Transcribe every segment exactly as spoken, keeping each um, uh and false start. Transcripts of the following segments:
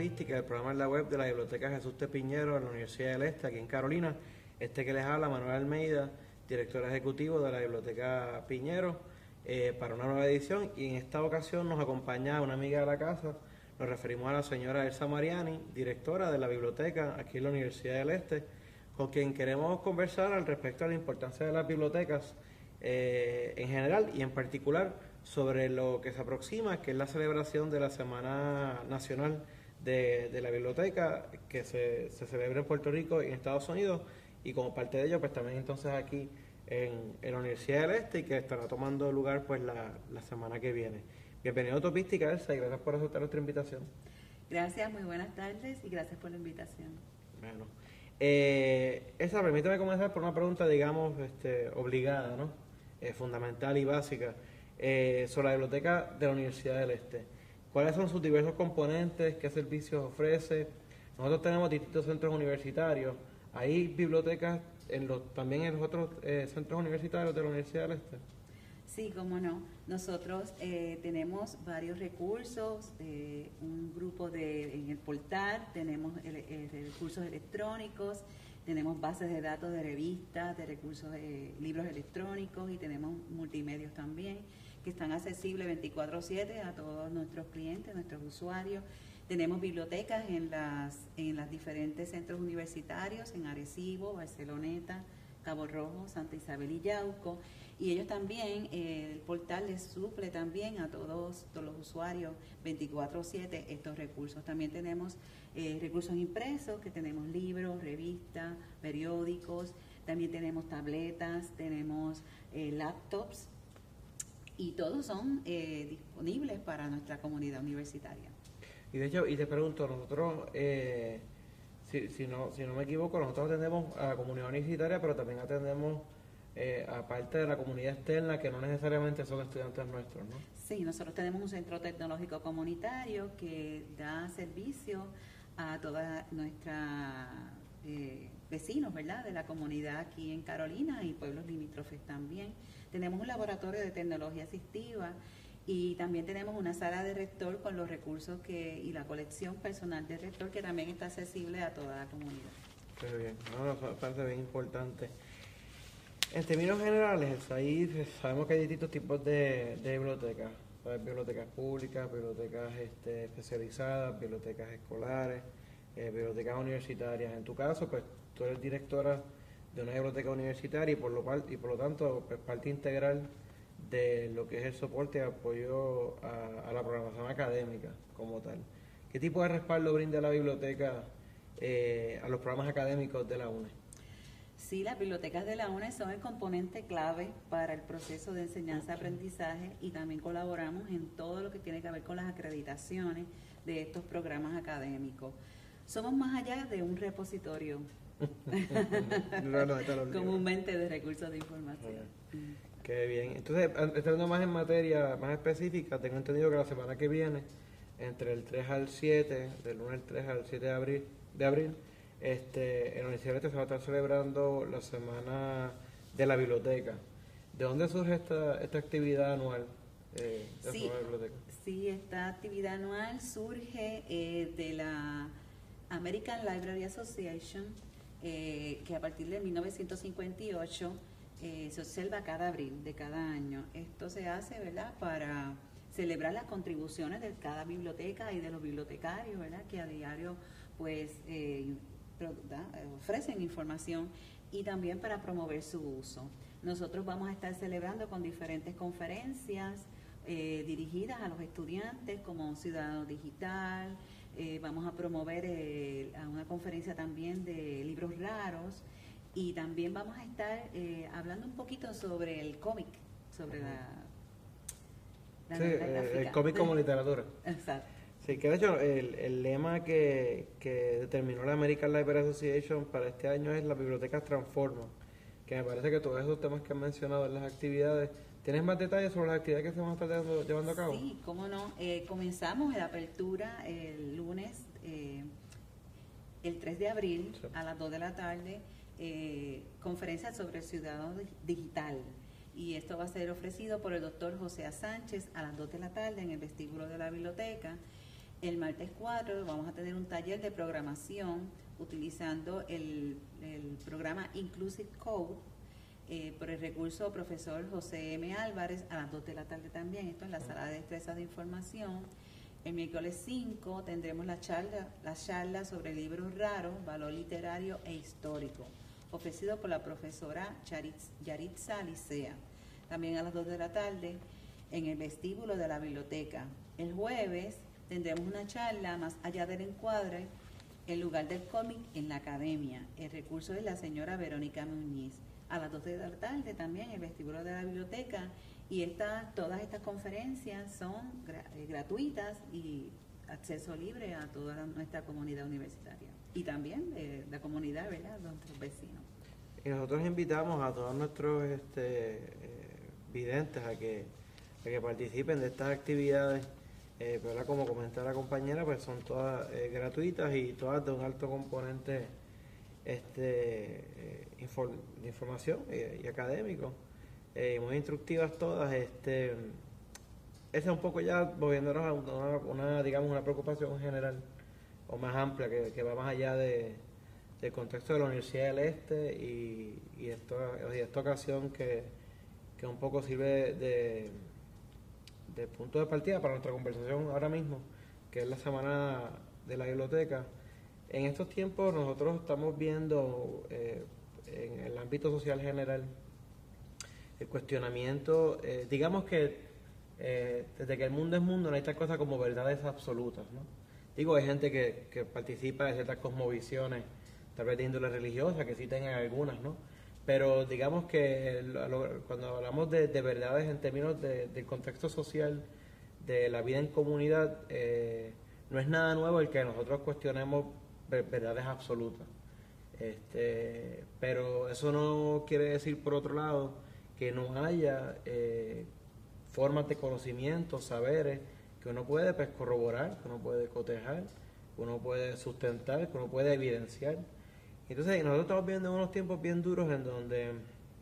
Topística, el programa en la web de la Biblioteca Jesús T. Piñero en la Universidad del Este, aquí en Carolina. Este que les habla, Manuel Almeida, director ejecutivo de la Biblioteca Piñero, eh, para una nueva edición. Y en esta ocasión nos acompaña una amiga de la casa. Nos referimos a la señora Elsa Mariani, directora de la biblioteca aquí en la Universidad del Este, con quien queremos conversar al respecto de la importancia de las bibliotecas eh, en general y en particular sobre lo que se aproxima, que es la celebración de la Semana Nacional de, de la Biblioteca, que se, se celebra en Puerto Rico y en Estados Unidos, y como parte de ello, pues también entonces aquí en, en la Universidad del Este, y que estará tomando lugar pues la, la semana que viene. Bienvenido a Topística, Elsa, y gracias por aceptar nuestra invitación. Gracias, muy buenas tardes y gracias por la invitación. Bueno, eh, Elsa, permítame comenzar por una pregunta, digamos, este, obligada, ¿no? Eh, fundamental y básica. Eh, sobre la biblioteca de la Universidad del Este. ¿Cuáles son sus diversos componentes? ¿Qué servicios ofrece? Nosotros tenemos distintos centros universitarios. ¿Hay bibliotecas en los, también en los otros eh, centros universitarios de la Universidad del Este? Sí, cómo no. Nosotros eh, tenemos varios recursos, eh, un grupo de, en el portal, tenemos el, el, recursos electrónicos, tenemos bases de datos de revistas, de recursos, eh, libros electrónicos, y tenemos multimedios también, que están accesibles veinticuatro siete a todos nuestros clientes, nuestros usuarios. Tenemos bibliotecas en las en los diferentes centros universitarios, en Arecibo, Barceloneta, Cabo Rojo, Santa Isabel y Yauco, y ellos también, eh, el portal les suple también a todos, todos los usuarios veinticuatro siete estos recursos. También tenemos eh, recursos impresos, que tenemos libros, revistas, periódicos, también tenemos tabletas, tenemos eh, laptops, y todos son eh, disponibles para nuestra comunidad universitaria. Y de hecho, y te pregunto, nosotros, eh, si, si, no, si no me equivoco, nosotros atendemos a la comunidad universitaria, pero también atendemos eh, a parte de la comunidad externa, que no necesariamente son estudiantes nuestros, ¿no? Sí, nosotros tenemos un centro tecnológico comunitario que da servicio a toda nuestra eh, vecinos, ¿verdad?, de la comunidad aquí en Carolina y pueblos limítrofes también. Tenemos un laboratorio de tecnología asistiva y también tenemos una sala de rector con los recursos que y la colección personal de rector, que también está accesible a toda la comunidad. Qué bien, no, nos parece bien importante. En términos generales, ahí sabemos que hay distintos tipos de, de bibliotecas. Hay bibliotecas públicas, bibliotecas este, especializadas, bibliotecas escolares, eh, bibliotecas universitarias. En tu caso, pues tú eres directora de una biblioteca universitaria y por lo cual y por lo tanto pues, parte integral de lo que es el soporte y apoyo a, a la programación académica como tal. ¿Qué tipo de respaldo brinda la biblioteca eh, a los programas académicos de la U N E? Sí, las bibliotecas de la U N E son el componente clave para el proceso de enseñanza-aprendizaje, y también colaboramos en todo lo que tiene que ver con las acreditaciones de estos programas académicos. Somos más allá de un repositorio no, no, comúnmente de recursos de información. Okay. Qué bien. Entonces, entrando más en materia más específica, tengo entendido que la semana que viene, entre el tres al siete, del lunes al tres al siete de abril, de abril este, en la Universidad del Este se va a estar celebrando la Semana de la Biblioteca. ¿De dónde surge esta, esta actividad anual eh, de sí, la biblioteca? Sí, esta actividad anual surge eh, de la American Library Association, eh, que a partir de mil novecientos cincuenta y ocho eh, se observa cada abril de cada año. Esto se hace, ¿verdad?, para celebrar las contribuciones de cada biblioteca y de los bibliotecarios, ¿verdad?, que a diario pues eh, ofrecen información, y también para promover su uso. Nosotros vamos a estar celebrando con diferentes conferencias eh, dirigidas a los estudiantes, como Ciudadano Digital. Eh, vamos a promover eh, a una conferencia también de libros raros, y también vamos a estar eh, hablando un poquito sobre el cómic, sobre la, la sí, eh, el cómic como literatura. Exacto. Sí, que de hecho el, el lema que, que determinó la American Library Association para este año es "Las bibliotecas transforman", que me parece que todos esos temas que han mencionado en las actividades. ¿Tienes más detalles sobre las actividades que se van a estar llevando, llevando a cabo? Sí, cómo no. Eh, comenzamos la apertura el lunes, eh, el tres de abril, sí, a las dos de la tarde, eh, conferencia sobre el ciudadano digital. Y esto va a ser ofrecido por el doctor José A. Sánchez a las dos de la tarde en el vestíbulo de la biblioteca. El martes cuatro vamos a tener un taller de programación utilizando el, el programa Inclusive Code eh, por el recurso profesor José M. Álvarez a las dos de la tarde también, esto en la sala de destrezas de información. El miércoles cinco tendremos la charla, la charla sobre libros raros, valor literario e histórico, ofrecido por la profesora Yaritza, Yaritza Alicea. También a las dos de la tarde en el vestíbulo de la biblioteca. El jueves tendremos una charla más allá del encuadre, el lugar del cómic en la academia. El recurso es la señora Verónica Muñiz. A las dos de la tarde también el vestíbulo de la biblioteca. Y esta, todas estas conferencias son gra eh, gratuitas y acceso libre a toda la, nuestra comunidad universitaria. Y también de la comunidad, ¿verdad?, de nuestros vecinos. Y nosotros invitamos a todos nuestros este, eh, videntes a que, a que participen de estas actividades. Eh, pero como comentaba la compañera, pues son todas eh, gratuitas y todas de un alto componente este, eh, infor de información y, y académico. Eh, muy instructivas todas. Este, esa es un poco ya moviéndonos a una, una, digamos, una preocupación general o más amplia que, que va más allá de, del contexto de la Universidad del Este y, y, esto, y esta ocasión que, que un poco sirve de, de punto de partida para nuestra conversación ahora mismo, que es la semana de la biblioteca. En estos tiempos nosotros estamos viendo eh, en el ámbito social general el cuestionamiento, eh, digamos que eh, desde que el mundo es mundo no hay tal cosa como verdades absolutas, ¿no? Digo, hay gente que, que participa de ciertas cosmovisiones, tal vez de índole religiosa, que sí tengan algunas, ¿no? Pero digamos que lo, lo, cuando hablamos de, de verdades en términos de, del contexto social, de la vida en comunidad, eh, no es nada nuevo el que nosotros cuestionemos verdades absolutas. Este, pero eso no quiere decir, por otro lado, que no haya eh, formas de conocimiento, saberes, que uno puede pues, corroborar, que uno puede cotejar, que uno puede sustentar, que uno puede evidenciar. Entonces, nosotros estamos viendo unos tiempos bien duros en donde,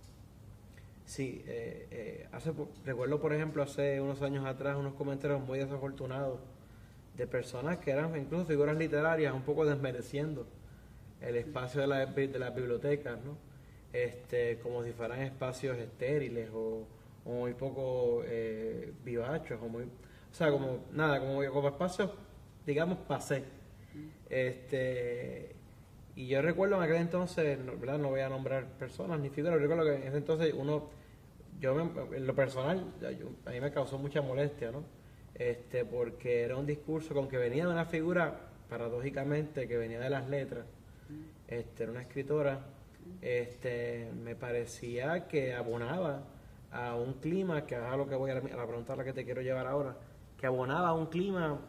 sí, eh, eh, hace, recuerdo por ejemplo hace unos años atrás unos comentarios muy desafortunados de personas que eran incluso figuras literarias, un poco desmereciendo el espacio de, la, de las bibliotecas, ¿no? Este, como si fueran espacios estériles o, o muy poco eh, vivachos, o muy, o sea, como nada, como, como espacios, digamos, pasé. Este, y yo recuerdo en aquel entonces, no, ¿verdad? No voy a nombrar personas ni figuras, recuerdo que en ese entonces uno, yo me, en lo personal, yo, a mí me causó mucha molestia, ¿no? Este, porque era un discurso con que venía de una figura, paradójicamente, que venía de las letras, este, era una escritora. Este, me parecía que abonaba a un clima, que es a lo que voy a la, a la pregunta a la que te quiero llevar ahora, que abonaba a un clima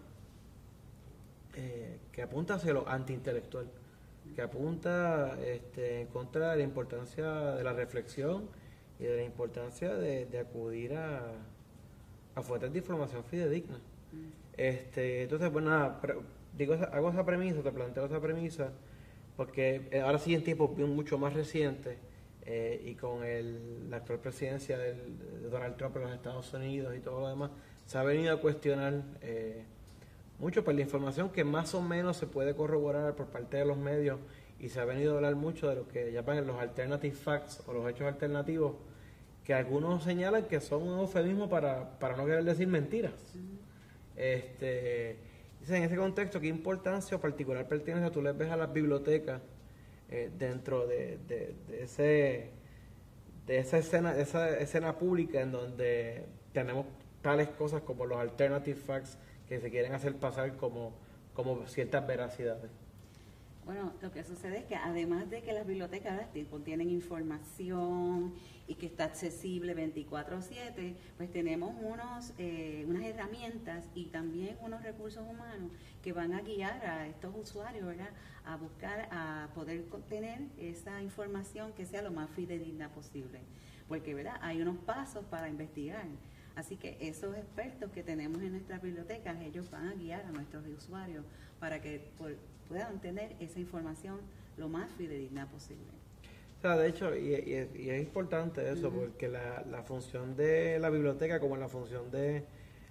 eh, que apunta hacia lo antiintelectual, que apunta este, en contra de la importancia de la reflexión y de la importancia de, de acudir a, a fuentes de información fidedigna. Este, entonces, pues nada, pre, digo, hago esa premisa, te planteo esa premisa, porque ahora sí en tiempos mucho más recientes eh, y con el, la actual presidencia del, de Donald Trump en los Estados Unidos y todo lo demás, se ha venido a cuestionar eh, mucho por la información que más o menos se puede corroborar por parte de los medios, y se ha venido a hablar mucho de lo que llaman los alternative facts o los hechos alternativos, que algunos señalan que son un eufemismo para, para no querer decir mentiras. Este... En ese contexto, ¿qué importancia o particular pertinencia tú les ves a las bibliotecas eh, dentro de, de, de ese de esa escena esa escena pública en donde tenemos tales cosas como los alternative facts que se quieren hacer pasar como, como ciertas veracidades? Bueno, lo que sucede es que además de que las bibliotecas contienen información y que está accesible veinticuatro siete, pues tenemos unos, eh, unas herramientas y también unos recursos humanos que van a guiar a estos usuarios, ¿verdad?, a buscar, a poder tener esa información que sea lo más fidedigna posible. Porque, ¿verdad?, hay unos pasos para investigar. Así que esos expertos que tenemos en nuestras bibliotecas, ellos van a guiar a nuestros usuarios para que por, puedan tener esa información lo más fidedigna posible. O sea, de hecho, y, y, y es importante eso, uh-huh. porque la, la función de la biblioteca, como la función de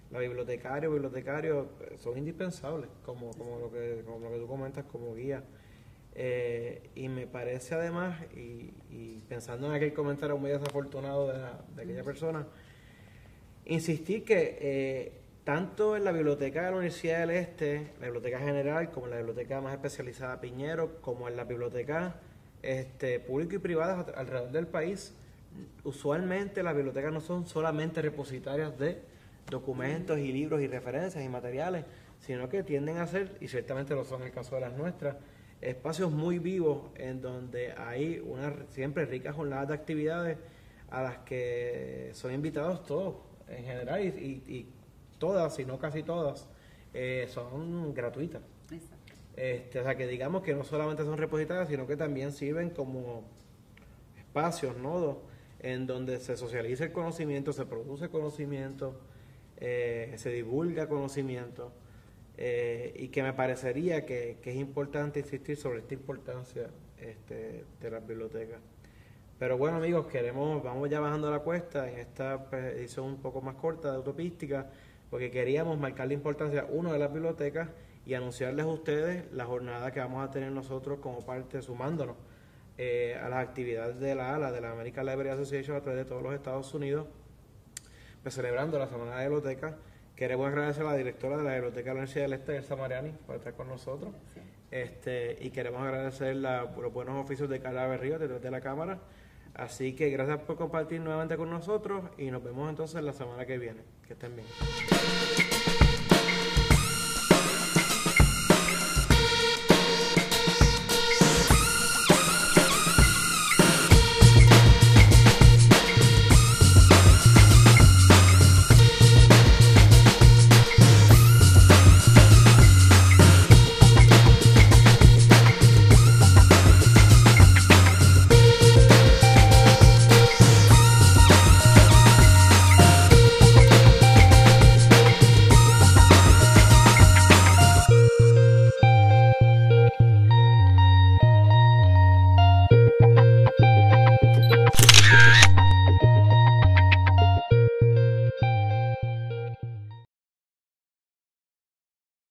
la bibliotecaria o bibliotecario son indispensables, como, como, lo que, como lo que tú comentas como guía. Eh, y me parece además, y, y pensando en aquel comentario muy desafortunado de, la, de aquella persona, insistir que eh, tanto en la biblioteca de la Universidad del Este, la biblioteca general, como en la biblioteca más especializada Piñero, como en las bibliotecas este, públicas y privadas alrededor del país, usualmente las bibliotecas no son solamente repositarias de documentos y libros y referencias y materiales, sino que tienden a ser, y ciertamente lo son en el caso de las nuestras, espacios muy vivos en donde hay una siempre ricas jornadas de actividades a las que son invitados todos en general y, y, y todas, si no casi todas, eh, son gratuitas. Exacto. Este, o sea que digamos que no solamente son repositarias, sino que también sirven como espacios, nodos, en donde se socializa el conocimiento, se produce conocimiento, eh, se divulga conocimiento. Eh, y que me parecería que, que es importante insistir sobre esta importancia este, de las bibliotecas. Pero bueno, amigos, queremos, vamos ya bajando la cuesta en esta edición un poco más corta de Utopística, porque queríamos marcar la importancia, uno, de las bibliotecas y anunciarles a ustedes la jornada que vamos a tener nosotros como parte, sumándonos eh, a las actividades de la ALA, de la American Library Association, a través de todos los Estados Unidos, pues celebrando la Semana de Bibliotecas. Queremos agradecer a la directora de la Biblioteca de la Universidad del Este, Elsa Mariani, por estar con nosotros. Este, y queremos agradecer la, los buenos oficios de Carla Berrío detrás de la cámara. Así que gracias por compartir nuevamente con nosotros y nos vemos entonces la semana que viene. Que estén bien.